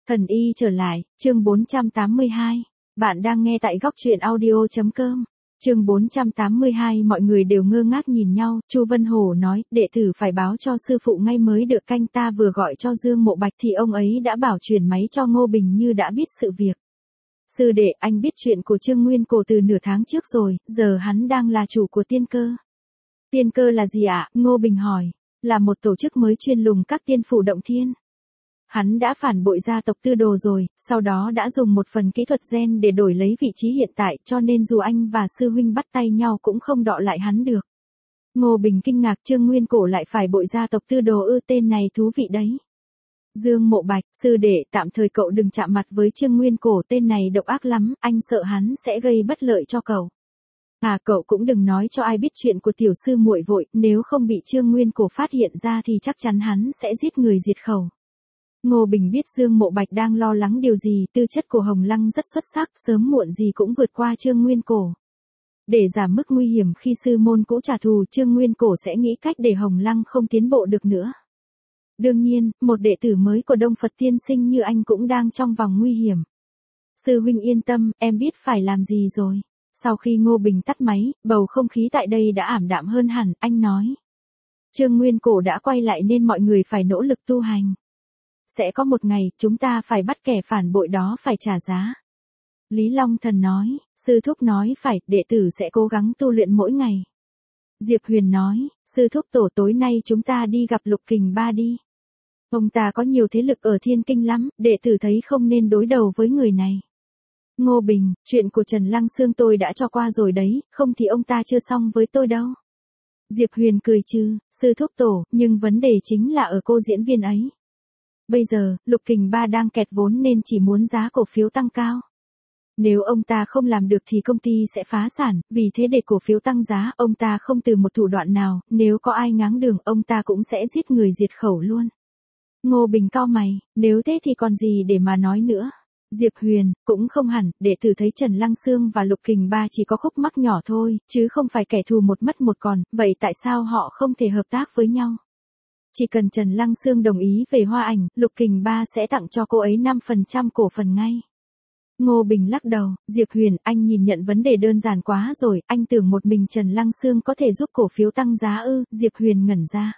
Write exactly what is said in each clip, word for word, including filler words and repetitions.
Thần y trở lại, chương bốn trăm tám mươi hai. Bạn đang nghe tại góc truyện audio.com. Chương bốn trăm tám mươi hai. Mọi người đều ngơ ngác nhìn nhau, Chu Vân Hổ nói, đệ tử phải báo cho sư phụ ngay mới được, canh ta vừa gọi cho Dương Mộ Bạch thì ông ấy đã bảo chuyển máy cho Ngô Bình Như đã biết sự việc. Sư đệ, anh biết chuyện của Trương Nguyên Cổ từ nửa tháng trước rồi, giờ hắn đang là chủ của Tiên Cơ. Tiên Cơ là gì ạ? Ngô Bình hỏi. Là một tổ chức mới chuyên lùng các tiên phủ động thiên. Hắn đã phản bội gia tộc Tư Đồ rồi, sau đó đã dùng một phần kỹ thuật gen để đổi lấy vị trí hiện tại, cho nên dù anh và sư huynh bắt tay nhau cũng không đọ lại hắn được. Ngô Bình kinh ngạc, Trương Nguyên Cổ lại phải bội gia tộc Tư Đồ ư? Tên này thú vị đấy. Dương Mộ Bạch, sư đệ, tạm thời cậu đừng chạm mặt với Trương Nguyên Cổ, tên này độc ác lắm, anh sợ hắn sẽ gây bất lợi cho cậu. À, cậu cũng đừng nói cho ai biết chuyện của tiểu sư muội vội, nếu không bị Trương Nguyên Cổ phát hiện ra thì chắc chắn hắn sẽ giết người diệt khẩu. Ngô Bình biết Dương Mộ Bạch đang lo lắng điều gì, tư chất của Hồng Lăng rất xuất sắc, sớm muộn gì cũng vượt qua Trương Nguyên Cổ. Để giảm mức nguy hiểm khi sư môn cũ trả thù, Trương Nguyên Cổ sẽ nghĩ cách để Hồng Lăng không tiến bộ được nữa. Đương nhiên, một đệ tử mới của Đông Phật Tiên Sinh như anh cũng đang trong vòng nguy hiểm. Sư huynh yên tâm, em biết phải làm gì rồi. Sau khi Ngô Bình tắt máy, bầu không khí tại đây đã ảm đạm hơn hẳn, anh nói. Trương Nguyên Cổ đã quay lại nên mọi người phải nỗ lực tu hành. Sẽ có một ngày, chúng ta phải bắt kẻ phản bội đó phải trả giá. Lý Long Thần nói, sư thúc nói phải, đệ tử sẽ cố gắng tu luyện mỗi ngày. Diệp Huyền nói, sư thúc tổ tối nay chúng ta đi gặp Lục Kình Ba đi. Ông ta có nhiều thế lực ở Thiên Kinh lắm, đệ tử thấy không nên đối đầu với người này. Ngô Bình, chuyện của Trần Lăng Xương tôi đã cho qua rồi đấy, không thì ông ta chưa xong với tôi đâu. Diệp Huyền cười trừ, sư thúc tổ, nhưng vấn đề chính là ở cô diễn viên ấy. Bây giờ, Lục Kình Ba đang kẹt vốn nên chỉ muốn giá cổ phiếu tăng cao. Nếu ông ta không làm được thì công ty sẽ phá sản, vì thế để cổ phiếu tăng giá, ông ta không từ một thủ đoạn nào, nếu có ai ngáng đường, ông ta cũng sẽ giết người diệt khẩu luôn. Ngô Bình cau mày, nếu thế thì còn gì để mà nói nữa. Diệp Huyền, cũng không hẳn, đệ tử thấy Trần Lăng Xương và Lục Kình Ba chỉ có khúc mắc nhỏ thôi, chứ không phải kẻ thù một mất một còn, vậy tại sao họ không thể hợp tác với nhau? Chỉ cần Trần Lăng Xương đồng ý về Hoa Ảnh, Lục Kình Ba sẽ tặng cho cô ấy năm phần trăm cổ phần ngay. Ngô Bình lắc đầu, Diệp Huyền, anh nhìn nhận vấn đề đơn giản quá rồi, anh tưởng một mình Trần Lăng Xương có thể giúp cổ phiếu tăng giá ư? Diệp Huyền ngẩn ra.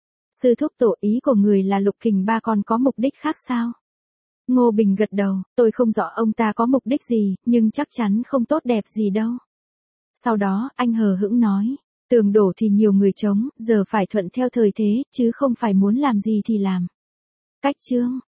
Sư thúc tổ, ý của người là Lục Kình Ba còn có mục đích khác sao? Ngô Bình gật đầu, tôi không rõ ông ta có mục đích gì, nhưng chắc chắn không tốt đẹp gì đâu. Sau đó, anh hờ hững nói, tường đổ thì nhiều người chống, giờ phải thuận theo thời thế, chứ không phải muốn làm gì thì làm. Cách chương,